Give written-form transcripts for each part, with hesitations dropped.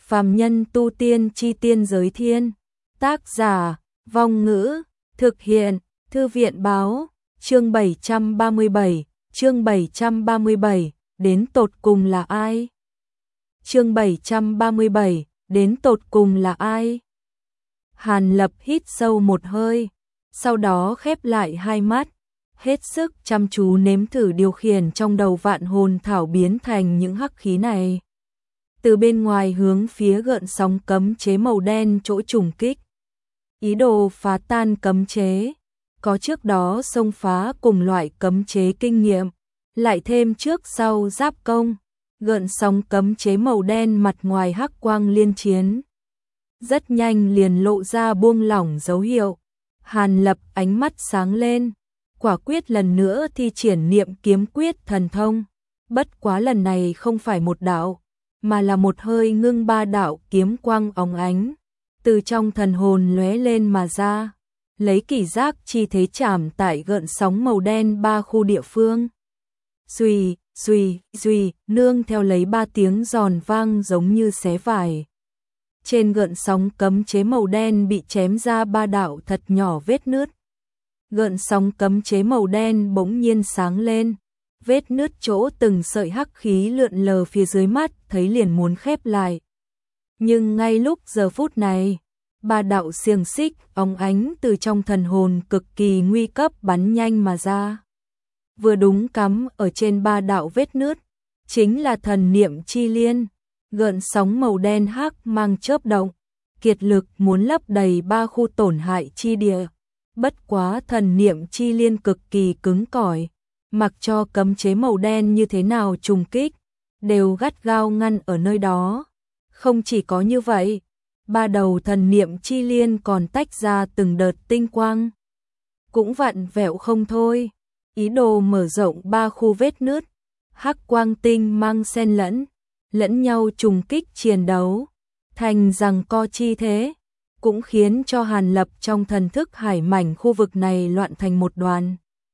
Phàm nhân tu tiên chi tiên giới thiên. Tác giả, Vong Ngữ, thực hiện, Thư viện Báo, chương 737, chương 737, đến tột cùng là ai? Chương 737, đến tột cùng là ai? Hàn Lập hít sâu một hơi, sau đó khép lại hai mắt, hết sức chăm chú nếm thử điều khiển trong đầu vạn hồn thảo biến thành những hắc khí này. Từ bên ngoài hướng phía gợn sóng cấm chế màu đen chỗ trùng kích. Ý đồ phá tan cấm chế, có trước đó xông phá cùng loại cấm chế kinh nghiệm, lại thêm trước sau giáp công, gợn sóng cấm chế màu đen mặt ngoài hắc quang liên chiến. Rất nhanh liền lộ ra buông lỏng dấu hiệu. Hàn Lập ánh mắt sáng lên, quả quyết lần nữa thi triển niệm kiếm quyết thần thông. Bất quá lần này không phải một đạo, mà là một hơi ngưng ba đạo kiếm quang óng ánh, từ trong thần hồn lóe lên mà ra, lấy kỷ giác chi thế chạm tại gợn sóng màu đen ba khu địa phương. Xuy, xuy, xuy, nương theo lấy ba tiếng giòn vang giống như xé vải. Trên gợn sóng cấm chế màu đen bị chém ra ba đạo thật nhỏ vết nứt. Gợn sóng cấm chế màu đen bỗng nhiên sáng lên, vết nứt chỗ từng sợi hắc khí lượn lờ phía dưới mắt thấy liền muốn khép lại. Nhưng ngay lúc giờ phút này, ba đạo xiềng xích óng ánh từ trong thần hồn cực kỳ nguy cấp bắn nhanh mà ra. Vừa đúng cắm ở trên ba đạo vết nứt, chính là thần niệm chi liên. Gợn sóng màu đen hắc mang chớp động, kiệt lực muốn lấp đầy ba khu tổn hại chi địa. Bất quá thần niệm chi liên cực kỳ cứng cỏi, mặc cho cấm chế màu đen như thế nào trùng kích, đều gắt gao ngăn ở nơi đó. Không chỉ có như vậy, ba đầu thần niệm chi liên còn tách ra từng đợt tinh quang, cũng vặn vẹo không thôi, ý đồ mở rộng ba khu vết nứt. Hắc quang tinh mang xen lẫn nhau trùng kích chiến đấu, thành giằng co chi thế, cũng khiến cho Hàn Lập trong thần thức hải mảnh khu vực này loạn thành một đoàn.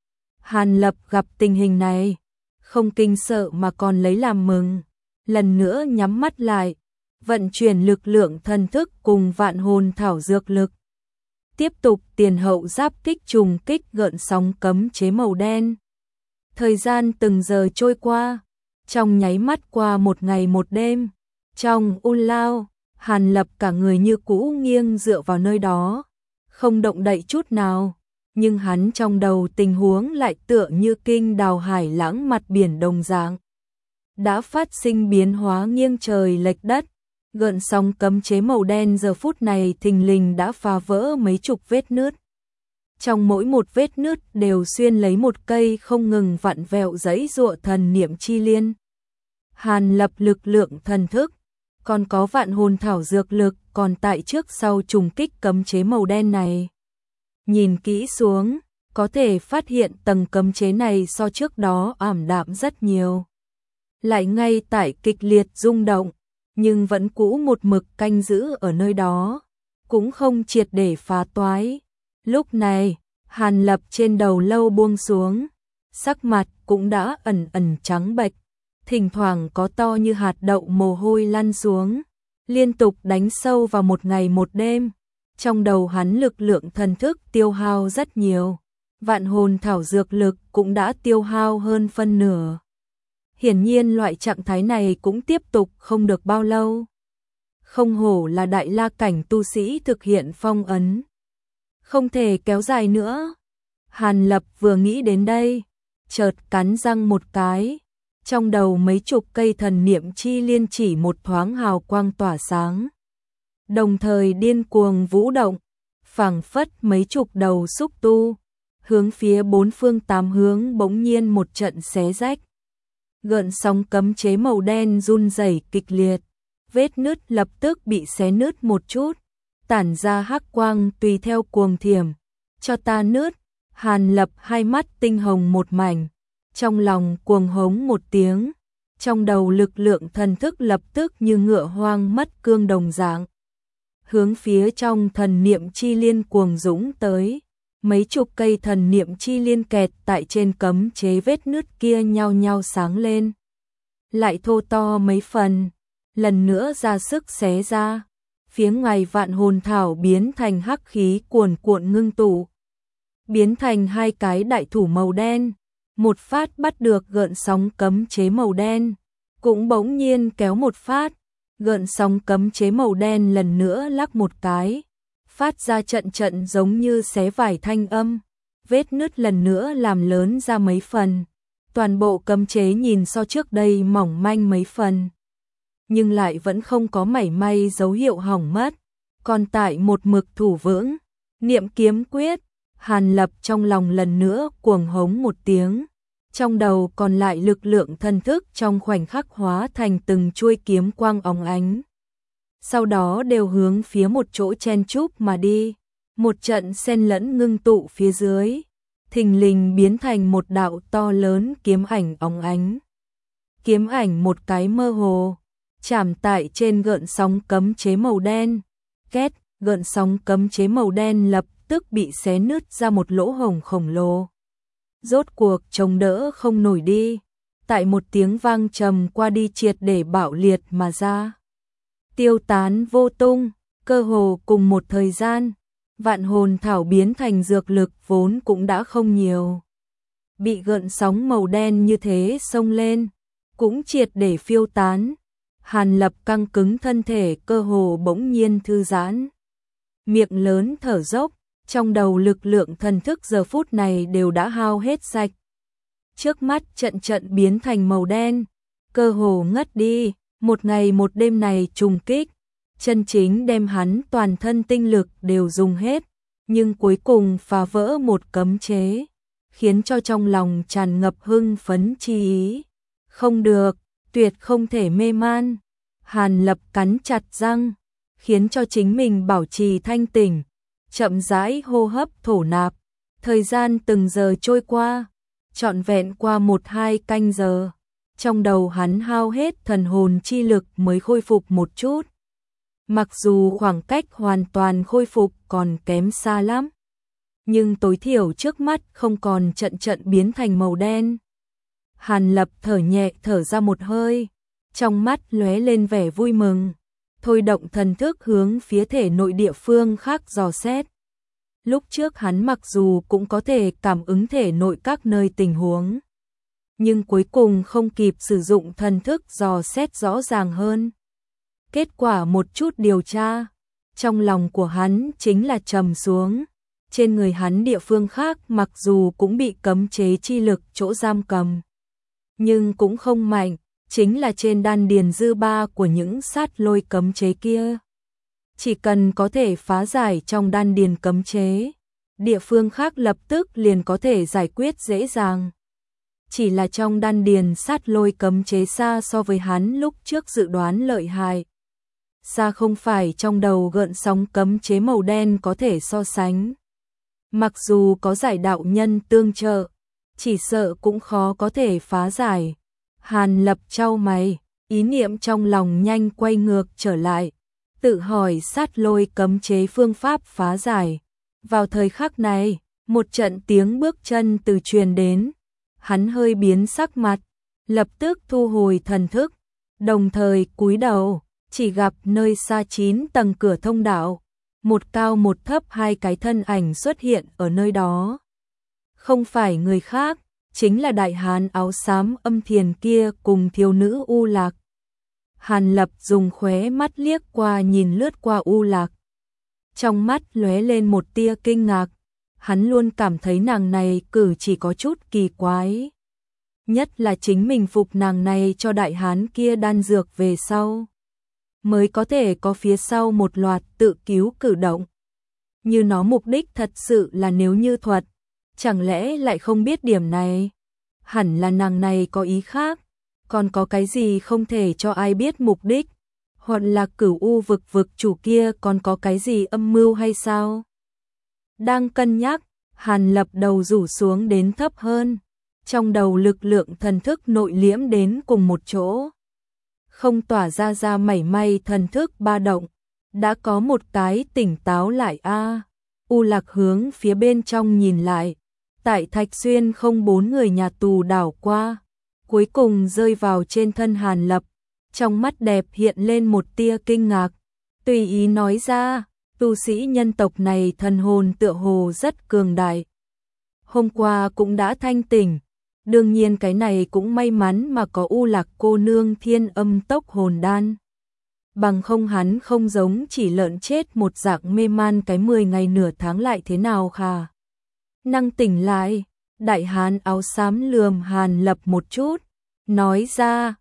Hàn Lập gặp tình hình này, không kinh sợ mà còn lấy làm mừng, lần nữa nhắm mắt lại, vận chuyển lực lượng thần thức cùng vạn hồn thảo dược lực. Tiếp tục tiền hậu giáp kích trùng kích gợn sóng cấm chế màu đen. Thời gian từng giờ trôi qua, trong nháy mắt qua một ngày một đêm, trong u lao, Hàn Lập cả người như cũ nghiêng dựa vào nơi đó, không động đậy chút nào, nhưng hắn trong đầu tình huống lại tựa như kinh đào hải lãng mặt biển đồng dạng. Đã phát sinh biến hóa nghiêng trời lệch đất, gợn sóng cấm chế màu đen giờ phút này thình lình đã phá vỡ mấy chục vết nứt. Trong mỗi một vết nứt đều xuyên lấy một cây không ngừng vặn vẹo giãy giụa thần niệm chi liên. Hàn Lập lực lượng thần thức, còn có vạn hồn thảo dược lực còn tại trước sau trùng kích cấm chế màu đen này. Nhìn kỹ xuống, có thể phát hiện tầng cấm chế này so trước đó ảm đạm rất nhiều. Lại ngay tại kịch liệt rung động, nhưng vẫn cũ một mực canh giữ ở nơi đó, cũng không triệt để phá toái. Lúc này, Hàn Lập trên đầu lâu buông xuống, sắc mặt cũng đã ẩn ẩn trắng bệch, thỉnh thoảng có to như hạt đậu mồ hôi lăn xuống, liên tục đánh sâu vào một ngày một đêm. Trong đầu hắn lực lượng thần thức tiêu hao rất nhiều, vạn hồn thảo dược lực cũng đã tiêu hao hơn phân nửa. Hiển nhiên loại trạng thái này cũng tiếp tục không được bao lâu. Không hổ là đại la cảnh tu sĩ thực hiện phong ấn, không thể kéo dài nữa. Hàn Lập vừa nghĩ đến đây, chợt cắn răng một cái, trong đầu mấy chục cây thần niệm chi liên chỉ một thoáng hào quang tỏa sáng, đồng thời điên cuồng vũ động, phảng phất mấy chục đầu xúc tu, hướng phía bốn phương tám hướng bỗng nhiên một trận xé rách. Gợn sóng cấm chế màu đen run rẩy kịch liệt, vết nứt lập tức bị xé nứt một chút, tản ra hắc quang tùy theo cuồng thiểm. Cho ta nứt. Hàn Lập hai mắt tinh hồng một mảnh, trong lòng cuồng hống một tiếng, trong đầu lực lượng thần thức lập tức như ngựa hoang mất cương đồng dạng, hướng phía trong thần niệm chi liên cuồng dũng tới. Mấy chục cây thần niệm chi liên kẹt tại trên cấm chế vết nứt kia nhau nhau sáng lên, lại thô to mấy phần, lần nữa ra sức xé ra. Phía ngoài vạn hồn thảo biến thành hắc khí cuồn cuộn ngưng tụ, biến thành hai cái đại thủ màu đen, một phát bắt được gợn sóng cấm chế màu đen, cũng bỗng nhiên kéo một phát, gợn sóng cấm chế màu đen lần nữa lắc một cái, phát ra trận trận giống như xé vải thanh âm, vết nứt lần nữa làm lớn ra mấy phần. Toàn bộ cấm chế nhìn so trước đây mỏng manh mấy phần, nhưng lại vẫn không có mảy may dấu hiệu hỏng mất, còn tại một mực thủ vững, niệm kiếm quyết. Hàn Lập trong lòng lần nữa cuồng hống một tiếng, trong đầu còn lại lực lượng thần thức trong khoảnh khắc hóa thành từng chuôi kiếm quang óng ánh. Sau đó đều hướng phía một chỗ chen chúc mà đi, một trận xen lẫn ngưng tụ phía dưới, thình lình biến thành một đạo to lớn kiếm ảnh óng ánh. Kiếm ảnh một cái mơ hồ, chạm tại trên gợn sóng cấm chế màu đen, két, gợn sóng cấm chế màu đen lập tức bị xé nứt ra một lỗ hổng khổng lồ. Rốt cuộc chống đỡ không nổi đi, tại một tiếng vang trầm qua đi triệt để bạo liệt mà ra. Tiêu tán vô tung, cơ hồ cùng một thời gian, vạn hồn thảo biến thành dược lực vốn cũng đã không nhiều. Bị gợn sóng màu đen như thế xông lên, cũng triệt để phiêu tán. Hàn Lập căng cứng thân thể cơ hồ bỗng nhiên thư giãn. Miệng lớn thở dốc, trong đầu lực lượng thần thức giờ phút này đều đã hao hết sạch. Trước mắt trận trận biến thành màu đen, cơ hồ ngất đi, một ngày một đêm này trùng kích, chân chính đem hắn toàn thân tinh lực đều dùng hết, nhưng cuối cùng phá vỡ một cấm chế, khiến cho trong lòng tràn ngập hưng phấn chi ý. Không được, tuyệt không thể mê man. Hàn Lập cắn chặt răng, khiến cho chính mình bảo trì thanh tỉnh, chậm rãi hô hấp thổ nạp. Thời gian từng giờ trôi qua, trọn vẹn qua 1-2 canh giờ, trong đầu hắn hao hết thần hồn chi lực mới khôi phục một chút. Mặc dù khoảng cách hoàn toàn khôi phục còn kém xa lắm, nhưng tối thiểu trước mắt không còn trận trận biến thành màu đen. Hàn Lập thở nhẹ thở ra một hơi, trong mắt lóe lên vẻ vui mừng, thôi động thần thức hướng phía thể nội địa phương khác dò xét. Lúc trước hắn mặc dù cũng có thể cảm ứng thể nội các nơi tình huống, nhưng cuối cùng không kịp sử dụng thần thức dò xét rõ ràng hơn. Kết quả một chút điều tra, trong lòng của hắn chính là trầm xuống. Trên người hắn địa phương khác mặc dù cũng bị cấm chế chi lực chỗ giam cầm, nhưng cũng không mạnh, chính là trên đan điền dư ba của những sát lôi cấm chế kia. Chỉ cần có thể phá giải trong đan điền cấm chế, địa phương khác lập tức liền có thể giải quyết dễ dàng. Chỉ là trong đan điền sát lôi cấm chế xa so với hắn lúc trước dự đoán lợi hại. Xa không phải trong đầu gợn sóng cấm chế màu đen có thể so sánh. Mặc dù có giải đạo nhân tương trợ, chỉ sợ cũng khó có thể phá giải. Hàn Lập chau mày, ý niệm trong lòng nhanh quay ngược trở lại, tự hỏi sát lôi cấm chế phương pháp phá giải. Vào thời khắc này, một trận tiếng bước chân từ truyền đến, hắn hơi biến sắc mặt, lập tức thu hồi thần thức, đồng thời cúi đầu, chỉ gặp nơi xa 9 tầng cửa thông đạo, một cao một thấp hai cái thân ảnh xuất hiện ở nơi đó. Không phải người khác, chính là đại hán áo xám Âm Thiền kia cùng thiếu nữ U Lạc. Hàn Lập dùng khóe mắt liếc qua nhìn lướt qua U Lạc. Trong mắt lóe lên một tia kinh ngạc, hắn luôn cảm thấy nàng này cử chỉ có chút kỳ quái. Nhất là chính mình phục nàng này cho đại hán kia đan dược về sau, mới có thể có phía sau một loạt tự cứu cử động. Như nó mục đích thật sự là nếu như thuật, chẳng lẽ lại không biết điểm này? Hẳn là nàng này có ý khác, còn có cái gì không thể cho ai biết mục đích? Hoặc là Cửu U vực chủ kia còn có cái gì âm mưu hay sao? Đang cân nhắc, Hàn Lập đầu rủ xuống đến thấp hơn, trong đầu lực lượng thần thức nội liễm đến cùng một chỗ. Không tỏa ra mảy may thần thức ba động, đã có một cái tỉnh táo lại a. U Lạc hướng phía bên trong nhìn lại, tại Thạch Xuyên không 4 người nhà tù đảo qua, cuối cùng rơi vào trên thân Hàn Lập, trong mắt đẹp hiện lên một tia kinh ngạc, tùy ý nói ra, tu sĩ nhân tộc này thần hồn tựa hồ rất cường đại. Hôm qua cũng đã thanh tỉnh, đương nhiên cái này cũng may mắn mà có U Lạc cô nương thiên âm tốc hồn đan. Bằng không hắn không giống chỉ lợn chết một dạng mê man cái 10 ngày nửa tháng lại thế nào khà. Năng tỉnh lại, đại hán áo xám lườm Hàn Lập một chút, nói ra,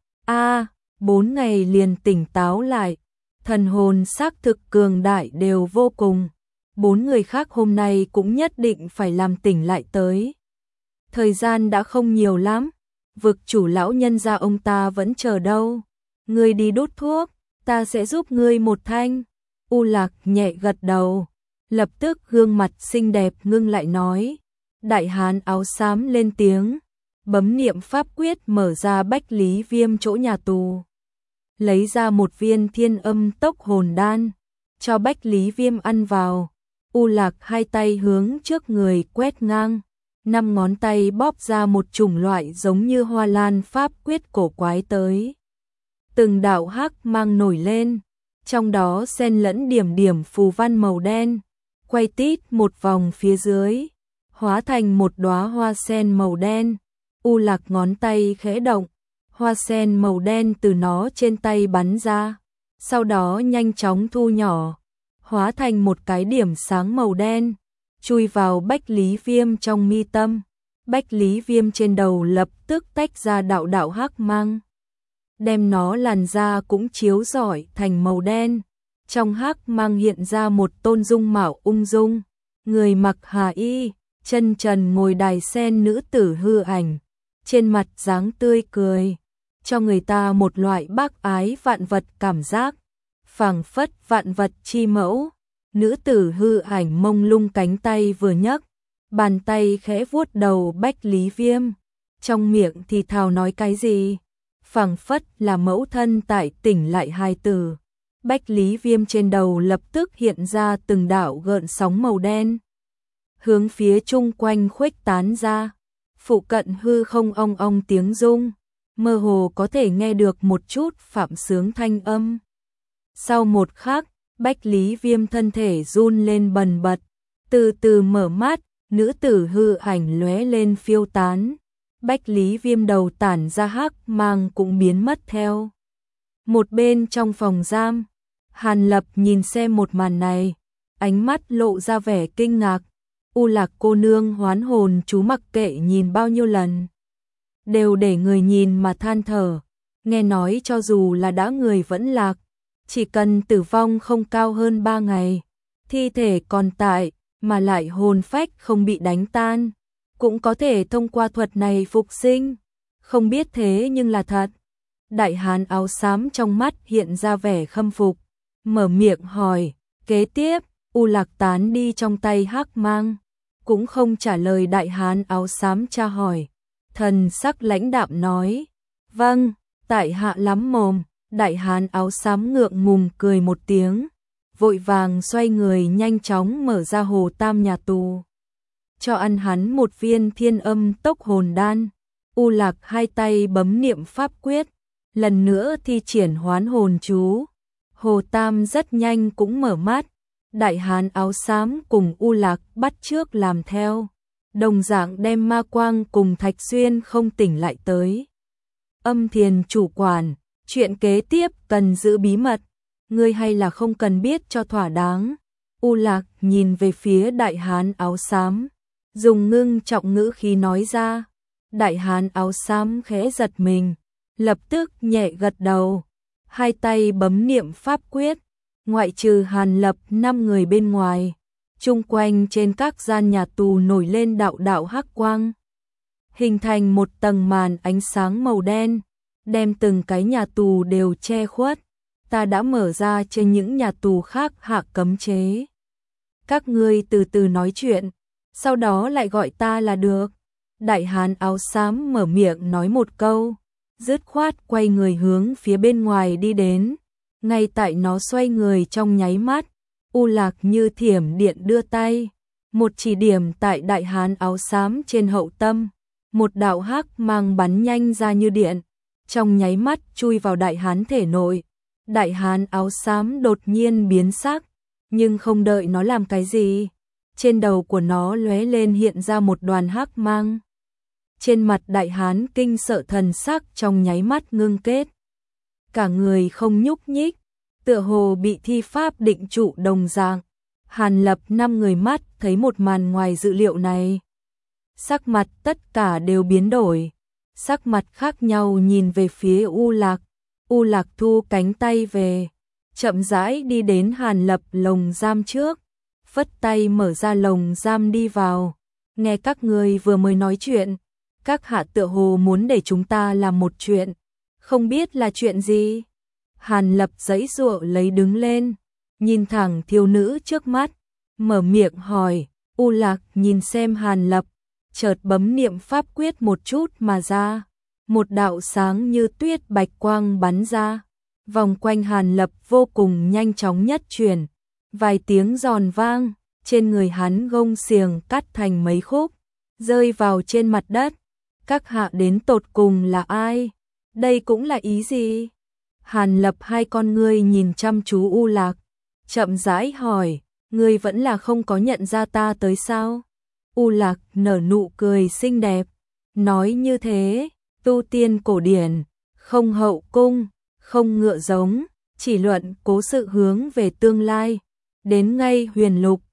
4 ngày liền tỉnh táo lại, thần hồn xác thực cường đại đều vô cùng. 4 người khác hôm nay cũng nhất định phải làm tỉnh lại tới. Thời gian đã không nhiều lắm, vực chủ lão nhân gia ông ta vẫn chờ đâu. Ngươi đi đốt thuốc, ta sẽ giúp ngươi một thanh. U Lạc nhẹ gật đầu, lập tức gương mặt xinh đẹp ngưng lại nói. Đại hán áo xám lên tiếng, bấm niệm pháp quyết mở ra bách lý viêm chỗ nhà tù. Lấy ra một viên thiên âm tốc hồn đan, cho bách lý viêm ăn vào. U Lạc hai tay hướng trước người quét ngang, 5 ngón tay bóp ra một chủng loại giống như hoa lan pháp quyết cổ quái tới. Từng đạo hắc mang nổi lên, trong đó xen lẫn điểm điểm phù văn màu đen, quay tít một vòng phía dưới, hóa thành một đóa hoa sen màu đen. U Lạc ngón tay khẽ động, hoa sen màu đen từ nó trên tay bắn ra, sau đó nhanh chóng thu nhỏ, hóa thành một cái điểm sáng màu đen, chui vào bách lý viêm trong mi tâm. Bách lý viêm trên đầu lập tức tách ra đạo đạo hắc mang, đem nó làn da cũng chiếu rọi thành màu đen. Trong hắc mang hiện ra một tôn dung mạo ung dung, người mặc hà y, chân trần ngồi đài sen nữ tử hư ảnh, trên mặt dáng tươi cười, cho người ta một loại bác ái vạn vật cảm giác, phảng phất vạn vật chi mẫu. Nữ tử hư ảnh mông lung cánh tay vừa nhấc, bàn tay khẽ vuốt đầu bách lý viêm, trong miệng thì thào nói cái gì, phảng phất là mẫu thân tại tỉnh lại hài tử. Bách lý viêm trên đầu lập tức hiện ra từng đạo gợn sóng màu đen, hướng phía chung quanh khuếch tán ra, phụ cận hư không ong ong tiếng rung, mơ hồ có thể nghe được một chút phạm sướng thanh âm. Sau một khắc, bách lý viêm thân thể run lên bần bật, từ từ mở mắt, nữ tử hư ảnh lóe lên phiêu tán. Bách lý viêm đầu tản ra hắc mang cũng biến mất theo. Một bên trong phòng giam, Hàn Lập nhìn xem một màn này, ánh mắt lộ ra vẻ kinh ngạc. U Lạc cô nương hoán hồn chú mặc kệ nhìn bao nhiêu lần, đều để người nhìn mà than thở. Nghe nói cho dù là đã người vẫn lạc, chỉ cần tử vong không cao hơn 3 ngày, thi thể còn tại, mà lại hồn phách không bị đánh tan, cũng có thể thông qua thuật này phục sinh. Không biết thế nhưng là thật. Đại hán áo xám trong mắt hiện ra vẻ khâm phục, mở miệng hỏi, kế tiếp, U Lạc tán đi trong tay hắc mang, cũng không trả lời đại hán áo xám tra hỏi, thần sắc lãnh đạm nói, vâng, tại hạ lắm mồm. Đại hán áo xám ngượng ngùng cười một tiếng, vội vàng xoay người nhanh chóng mở ra hồ tam nhà tù, cho ăn hắn một viên thiên âm tốc hồn đan. U Lạc hai tay bấm niệm pháp quyết, lần nữa thi triển hoán hồn chú. Hồ tam rất nhanh cũng mở mắt, đại hán áo xám cùng U Lạc bắt chước làm theo, đồng dạng đem ma quang cùng Thạch Xuyên không tỉnh lại tới. Âm Thiền chủ quản, chuyện kế tiếp cần giữ bí mật, ngươi hay là không cần biết cho thỏa đáng. U Lạc nhìn về phía đại hán áo xám, dùng ngưng trọng ngữ khí nói ra. Đại hán áo xám khẽ giật mình, lập tức nhẹ gật đầu, hai tay bấm niệm pháp quyết, ngoại trừ Hàn Lập 5 người bên ngoài, chung quanh trên các gian nhà tù nổi lên đạo đạo hắc quang, hình thành một tầng màn ánh sáng màu đen, đem từng cái nhà tù đều che khuất. Ta đã mở ra trên những nhà tù khác hạ cấm chế. Các ngươi từ từ nói chuyện, sau đó lại gọi ta là được. Đại hán áo xám mở miệng nói một câu, dứt khoát quay người hướng phía bên ngoài đi đến. Ngay tại nó xoay người trong nháy mắt, U Lạc như thiểm điện đưa tay, một chỉ điểm tại đại hán áo xám trên hậu tâm, một đạo hắc mang bắn nhanh ra như điện, trong nháy mắt chui vào đại hán thể nội. Đại hán áo xám đột nhiên biến sắc, nhưng không đợi nó làm cái gì, trên đầu của nó lóe lên hiện ra một đoàn hắc mang. Trên mặt đại hán kinh sợ thần sắc trong nháy mắt ngưng kết. Cả người không nhúc nhích, tựa hồ bị thi pháp định trụ đồng dạng. Hàn Lập 5 người mắt thấy một màn ngoài dự liệu này. Sắc mặt tất cả đều biến đổi, sắc mặt khác nhau nhìn về phía U Lạc. U Lạc thu cánh tay về, chậm rãi đi đến Hàn Lập lồng giam trước, phất tay mở ra lồng giam đi vào. Nghe các người vừa mới nói chuyện, các hạ tựa hồ muốn để chúng ta làm một chuyện, không biết là chuyện gì. Hàn Lập giãy giụa lấy đứng lên, nhìn thẳng thiếu nữ trước mắt, mở miệng hỏi. U Lạc nhìn xem Hàn Lập, chợt bấm niệm pháp quyết một chút mà ra, một đạo sáng như tuyết bạch quang bắn ra, vòng quanh Hàn Lập vô cùng nhanh chóng nhất chuyển. Vài tiếng giòn vang, trên người hắn gông xiềng cắt thành mấy khúc, rơi vào trên mặt đất. Các hạ đến tột cùng là ai? Đây cũng là ý gì? Hàn Lập hai con ngươi nhìn chăm chú U Lạc, chậm rãi hỏi, ngươi vẫn là không có nhận ra ta tới sao? U Lạc nở nụ cười xinh đẹp, nói như thế, tu tiên cổ điển, không hậu cung, không ngựa giống, chỉ luận cố sự hướng về tương lai, đến ngay huyền lục,